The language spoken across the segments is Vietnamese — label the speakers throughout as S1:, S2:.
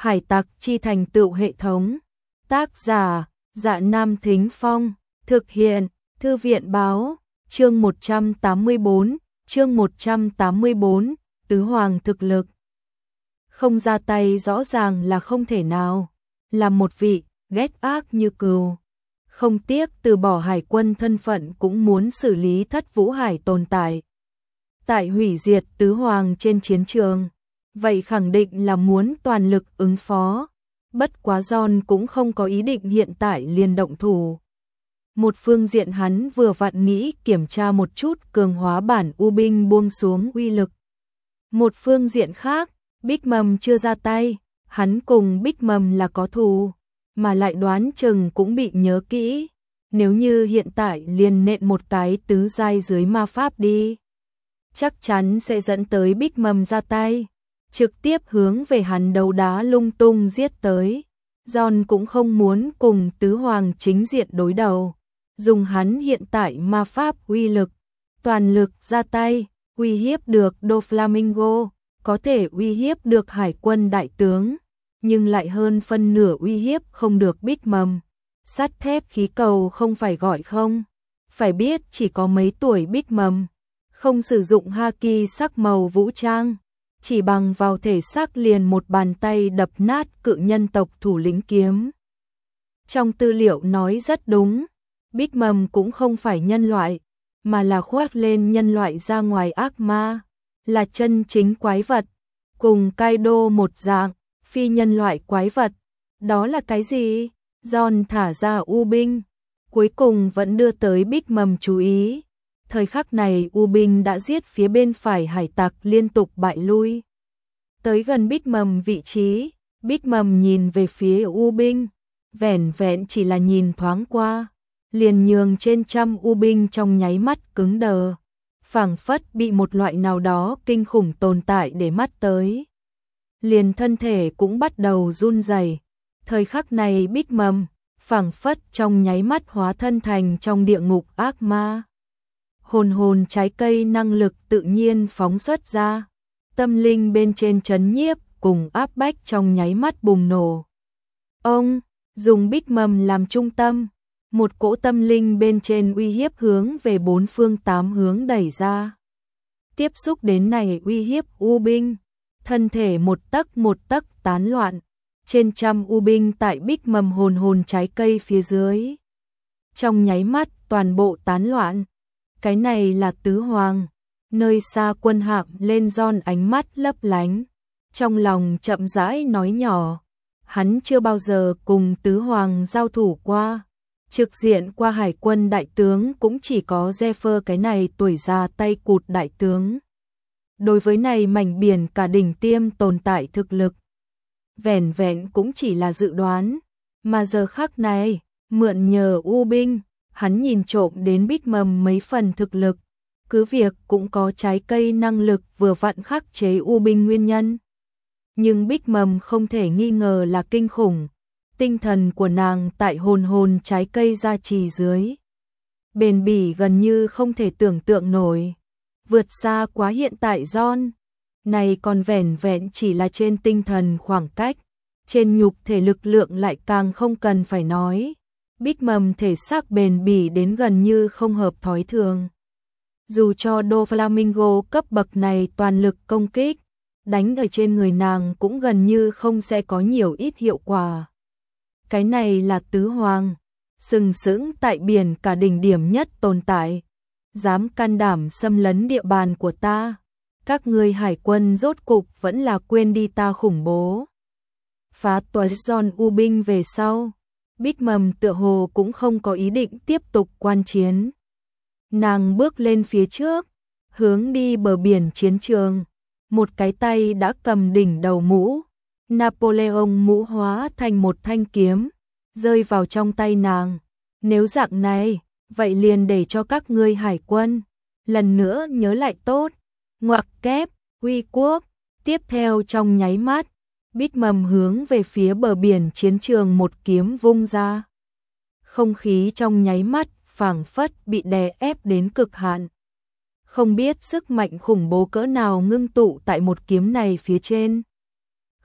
S1: Hải tặc chi thành tựu hệ thống. Tác giả, Dạ Nam Thính Phong. Thực hiện, Thư viện báo. Chương 184, chương 184, Tứ Hoàng thực lực. Không ra tay rõ ràng là không thể nào. Là một vị, ghét ác như cừu. Không tiếc từ bỏ hải quân thân phận cũng muốn xử lý Thất Vũ Hải tồn tại. Tại hủy diệt Tứ Hoàng trên chiến trường. Vậy khẳng định là muốn toàn lực ứng phó. Bất quá John cũng không có ý định hiện tại liền động thủ. Một phương diện hắn vừa vặn nghĩ kiểm tra một chút cường hóa bản U binh buông xuống uy lực. Một phương diện khác, Big Mom chưa ra tay, hắn cùng Big Mom là có thù, mà lại đoán chừng cũng bị nhớ kỹ. Nếu như hiện tại liền nện một cái tứ giai dưới ma pháp đi, chắc chắn sẽ dẫn tới Big Mom ra tay, trực tiếp hướng về hắn đấu đá lung tung giết tới. John cũng không muốn cùng Tứ Hoàng chính diện đối đầu, dùng hắn hiện tại ma pháp uy lực, toàn lực ra tay, uy hiếp được Doflamingo, có thể uy hiếp được hải quân đại tướng, nhưng lại hơn phân nửa uy hiếp không được Big Mom. Sắt thép khí cầu không phải gọi không, phải biết chỉ có mấy tuổi Big Mom, không sử dụng haki sắc màu vũ trang, chỉ bằng vào thể xác liền một bàn tay đập nát cự nhân tộc thủ lĩnh kiếm. Trong tư liệu nói rất đúng, Big Mom cũng không phải nhân loại, mà là khoác lên nhân loại ra ngoài ác ma, là chân chính quái vật, cùng Kaido một dạng, phi nhân loại quái vật. Đó là cái gì? John thả ra U binh, cuối cùng vẫn đưa tới Big Mom chú ý. Thời khắc này U binh đã giết phía bên phải hải tặc liên tục bại lui. Tới gần Big Mom vị trí, Big Mom nhìn về phía U binh, vẻn vẹn chỉ là nhìn thoáng qua, liền nhường trên trăm U binh trong nháy mắt cứng đờ, phảng phất bị một loại nào đó kinh khủng tồn tại để mắt tới. Liền thân thể cũng bắt đầu run rẩy. Thời khắc này Big Mom phảng phất trong nháy mắt hóa thân thành trong địa ngục ác ma. Hồn trái cây năng lực tự nhiên phóng xuất ra, tâm linh bên trên trấn nhiếp cùng áp bách trong nháy mắt bùng nổ. Ông dùng Big Mom làm trung tâm, một cỗ tâm linh bên trên uy hiếp hướng về bốn phương tám hướng đẩy ra. Tiếp xúc đến này uy hiếp U binh, thân thể một tấc tán loạn, trên trăm U binh tại Big Mom hồn trái cây phía dưới. Trong nháy mắt toàn bộ tán loạn. Cái này là Tứ Hoàng. Nơi xa quân hạm lên John ánh mắt lấp lánh, trong lòng chậm rãi nói nhỏ, hắn chưa bao giờ cùng Tứ Hoàng giao thủ qua, trực diện qua hải quân đại tướng cũng chỉ có Zephyr cái này tuổi già tay cụt đại tướng. Đối với này mảnh biển cả đỉnh tiêm tồn tại thực lực, vẻn vẹn cũng chỉ là dự đoán, mà giờ khắc này, mượn nhờ U binh, hắn nhìn trộm đến Big Mom mấy phần thực lực, cứ việc cũng có trái cây năng lực vừa vặn khắc chế U binh nguyên nhân. Nhưng Big Mom không thể nghi ngờ là kinh khủng, tinh thần của nàng tại hồn trái cây gia trì dưới. Bền bỉ gần như không thể tưởng tượng nổi, vượt xa quá hiện tại John. Này còn vẻn vẹn chỉ là trên tinh thần khoảng cách, trên nhục thể lực lượng lại càng không cần phải nói. Big Mom thể xác bền bỉ đến gần như không hợp thói thường. Dù cho Doflamingo cấp bậc này toàn lực công kích, đánh ở trên người nàng cũng gần như không sẽ có nhiều ít hiệu quả. Cái này là Tứ Hoàng, sừng sững tại biển cả đỉnh điểm nhất tồn tại, dám can đảm xâm lấn địa bàn của ta. Các ngươi hải quân rốt cục vẫn là quên đi ta khủng bố. Phá toái John U binh về sau, Big Mom tựa hồ cũng không có ý định tiếp tục quan chiến. Nàng bước lên phía trước, hướng đi bờ biển chiến trường, một cái tay đã cầm đỉnh đầu mũ, Napoleon mũ hóa thành một thanh kiếm, rơi vào trong tay nàng. Nếu dạng này, vậy liền để cho các ngươi hải quân lần nữa nhớ lại tốt. Ngoặc kép, uy quốc. Tiếp theo trong nháy mắt, Big Mom hướng về phía bờ biển chiến trường một kiếm vung ra. Không khí trong nháy mắt phảng phất bị đè ép đến cực hạn. Không biết sức mạnh khủng bố cỡ nào ngưng tụ tại một kiếm này phía trên.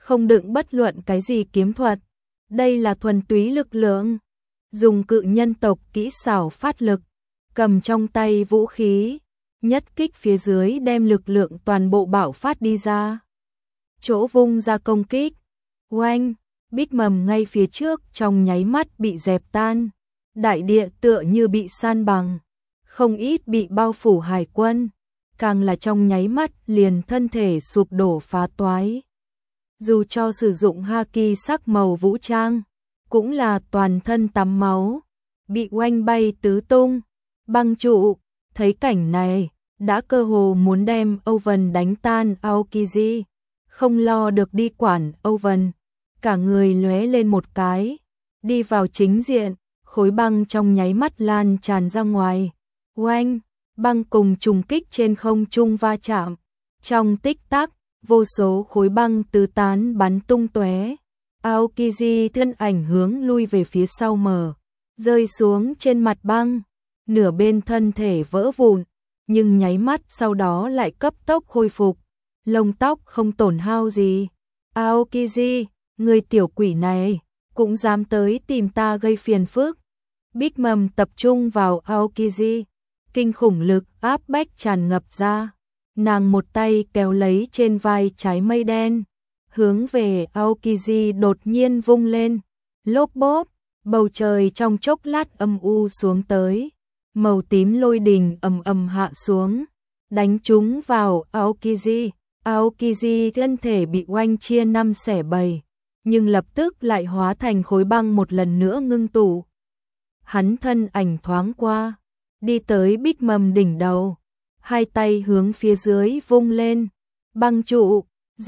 S1: không đựng bất luận cái gì kiếm thuật. Đây là thuần túy lực lượng, dùng cự nhân tộc kỹ xảo phát lực, cầm trong tay vũ khí, nhất kích phía dưới đem lực lượng toàn bộ bạo phát đi ra. Chỗ vung ra công kích, oanh, Bích Mầm ngay phía trước trong nháy mắt bị dẹp tan, đại địa tựa như bị san bằng, không ít bị bao phủ hải quân, càng là trong nháy mắt liền thân thể sụp đổ phá toái. Dù cho sử dụng haki sắc màu vũ trang, cũng là toàn thân tắm máu, bị oanh bay tứ tung. Băng trụ, thấy cảnh này, đã cơ hồ muốn đem Owen đánh tan Aokiji, không lo được đi quản Owen, cả người lóe lên một cái, đi vào chính diện, khối băng trong nháy mắt lan tràn ra ngoài. Oanh, băng cùng trùng kích trên không trung va chạm, trong tích tắc, vô số khối băng tứ tán bắn tung tóe. Aokiji thân ảnh hướng lui về phía sau mở, rơi xuống trên mặt băng, nửa bên thân thể vỡ vụn, nhưng nháy mắt sau đó lại cấp tốc khôi phục, lông tóc không tổn hao gì. Aokiji, người tiểu quỷ này, cũng dám tới tìm ta gây phiền phức. Bích Mầm tập trung vào Aokiji, kinh khủng lực áp bách tràn ngập ra. Nàng một tay kéo lấy trên vai trái mây đen, hướng về Aokiji đột nhiên vung lên, lốp bốp, bầu trời trong chốc lát âm u xuống tới, màu tím lôi đình ầm ầm hạ xuống, đánh trúng vào Aokiji. Aokiji thân thể bị oanh chia 5 xẻ 7, nhưng lập tức lại hóa thành khối băng một lần nữa ngưng tụ. Hắn thân ảnh thoáng qua, đi tới Bích Mầm đỉnh đầu, hai tay hướng phía dưới vung lên, băng trụ,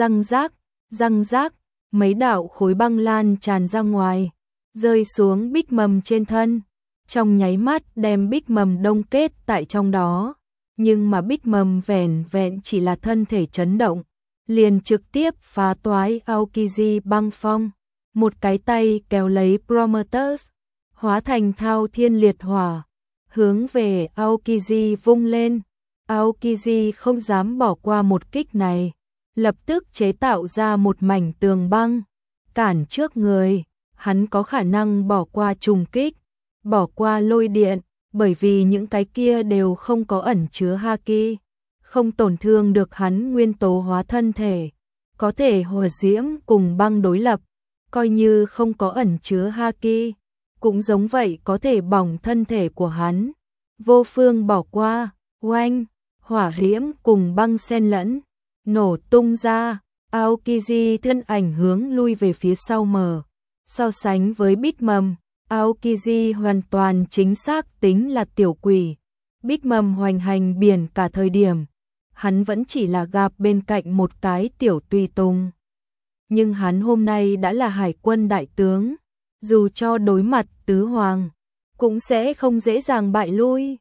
S1: răng rác, mấy đạo khối băng lan tràn ra ngoài, rơi xuống Bích Mầm trên thân, trong nháy mắt đem Bích Mầm đông kết tại trong đó, nhưng mà Bích Mầm vẻn vẹn chỉ là thân thể chấn động, liền trực tiếp phá toái Aokiji băng phong, một cái tay kéo lấy Prometheus, hóa thành thao thiên liệt hỏa, hướng về Aokiji vung lên. Aokiji không dám bỏ qua một kích này, lập tức chế tạo ra một mảnh tường băng, cản trước người, hắn có khả năng bỏ qua trùng kích, bỏ qua lôi điện, bởi vì những cái kia đều không có ẩn chứa haki, không tổn thương được hắn nguyên tố hóa thân thể, có thể hỏa diễm cùng băng đối lập, coi như không có ẩn chứa haki, cũng giống vậy có thể bỏng thân thể của hắn. Vô phương bỏ qua, oanh, hỏa diễm cùng băng xen lẫn, nổ tung ra, Aokiji thân ảnh hướng lui về phía sau mở. So sánh với Bích Mầm, Aokiji hoàn toàn chính xác tính là tiểu quỷ. Bích Mầm hoành hành biển cả thời điểm, hắn vẫn chỉ là gặp bên cạnh một cái tiểu tùy tùng. Nhưng hắn hôm nay đã là hải quân đại tướng, dù cho đối mặt tứ hoàng, cũng sẽ không dễ dàng bại lui.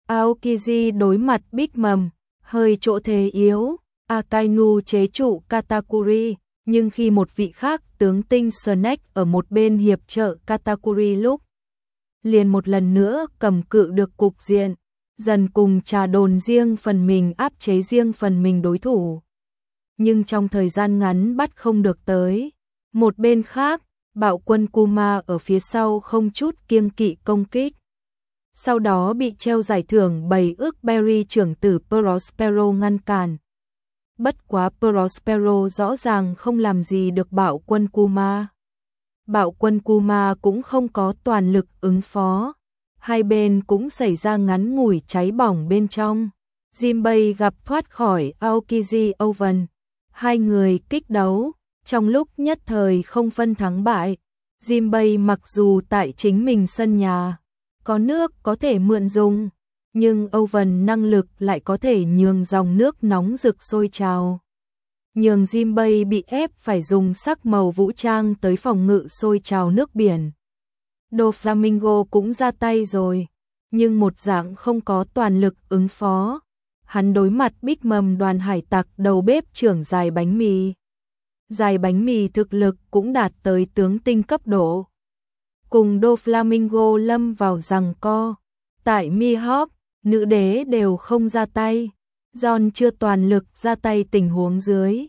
S1: Aokiji đối mặt Bích Mầm, hơi chỗ thế yếu, Akainu chế trụ Katakuri, nhưng khi một vị khác tướng tinh Snake ở một bên hiệp trợ Katakuri lúc, liền một lần nữa cầm cự được cục diện, dần cùng trà đồn riêng phần mình áp chế riêng phần mình đối thủ. Nhưng trong thời gian ngắn bắt không được tới. Một bên khác, bạo quân Kuma ở phía sau không chút kiêng kỵ công kích. Sau đó bị treo giải thưởng 7 ức berry trưởng tử Prospero ngăn cản. Bất quá Prospero rõ ràng không làm gì được bạo quân Kuma. Bạo quân Kuma cũng không có toàn lực ứng phó. Hai bên cũng xảy ra ngắn ngủi cháy bỏng bên trong. Jinbei gặp thoát khỏi Aokiji Owen. Hai người kích đấu, trong lúc nhất thời không phân thắng bại. Jinbei mặc dù tại chính mình sân nhà, có nước có thể mượn dùng, nhưng Owen năng lực lại có thể nhường dòng nước nóng rực sôi trào. Nhường Jinbei bị ép phải dùng sắc màu vũ trang tới phòng ngự sôi trào nước biển. Doflamingo cũng ra tay rồi, nhưng một dạng không có toàn lực ứng phó. Hắn đối mặt Bích Mầm đoàn hải tặc đầu bếp trưởng dài bánh mì. Dài bánh mì thực lực cũng đạt tới tướng tinh cấp độ. Cùng Doflamingo lâm vào giằng co. Tại Mihawk, nữ đế đều không ra tay. John chưa toàn lực ra tay tình huống dưới.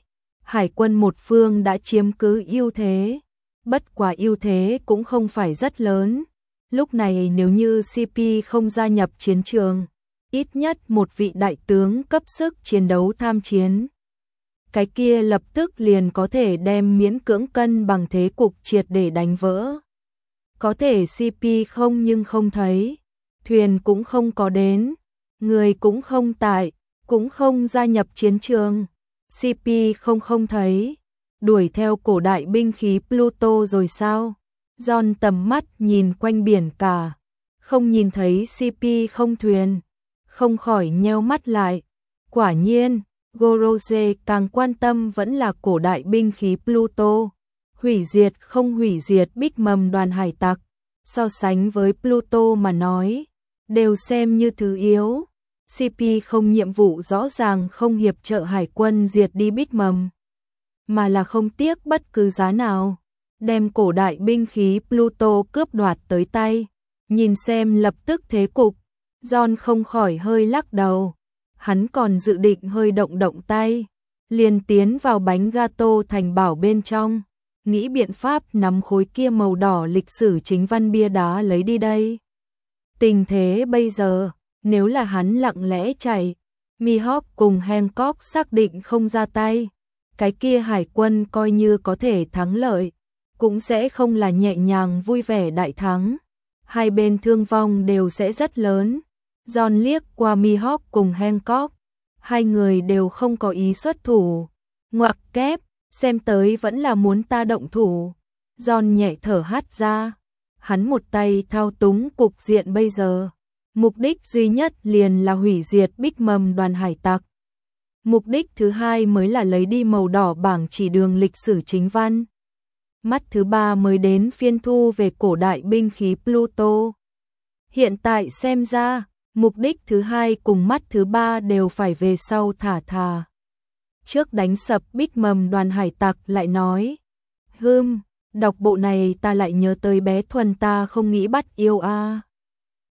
S1: Hải quân một phương đã chiếm cứ ưu thế, bất quá ưu thế cũng không phải rất lớn. Lúc này nếu như CP không gia nhập chiến trường, ít nhất một vị đại tướng cấp sức chiến đấu tham chiến, cái kia lập tức liền có thể đem miễn cưỡng cân bằng thế cục triệt để đánh vỡ. Có thể CP không nhưng không thấy, thuyền cũng không có đến, người cũng không tại, cũng không gia nhập chiến trường. CP không thấy, đuổi theo cổ đại binh khí Pluto rồi sao? John tầm mắt nhìn quanh biển cả, không nhìn thấy CP không thuyền, không khỏi nheo mắt lại. Quả nhiên, Gorose càng quan tâm vẫn là cổ đại binh khí Pluto. Hủy diệt không hủy diệt Bích Mầm đoàn hải tặc, so sánh với Pluto mà nói, đều xem như thứ yếu. CP không nhiệm vụ rõ ràng không hiệp trợ hải quân diệt đi Bích Mầm, mà là không tiếc bất cứ giá nào đem cổ đại binh khí Pluto cướp đoạt tới tay. Nhìn xem lập tức thế cục, John không khỏi hơi lắc đầu. Hắn còn dự định hơi động tay, liền tiến vào bánh gato thành bảo bên trong, nghĩ biện pháp nắm khối kia màu đỏ lịch sử chính văn bia đá lấy đi đây. Tình thế bây giờ, nếu là hắn lặng lẽ chạy, Mihawk cùng Hancock xác định không ra tay, cái kia hải quân coi như có thể thắng lợi, cũng sẽ không là nhẹ nhàng vui vẻ đại thắng. Hai bên thương vong đều sẽ rất lớn. John liếc qua Mihawk cùng Hancock, hai người đều không có ý xuất thủ. Ngoặc kép, xem tới vẫn là muốn ta động thủ. John nhẹ thở hắt ra, hắn một tay thao túng cục diện bây giờ. Mục đích duy nhất liền là hủy diệt Bích Mầm đoàn hải tặc. Mục đích thứ hai mới là lấy đi màu đỏ bảng chỉ đường lịch sử chính văn. Mắt thứ ba mới đến phiên thu về cổ đại binh khí Pluto. Hiện tại xem ra, mục đích thứ hai cùng mắt thứ ba đều phải về sau thả. Trước đánh sập Bích Mầm đoàn hải tặc lại nói, đọc bộ này ta lại nhớ tới bé Thuần ta không nghĩ bắt yêu a.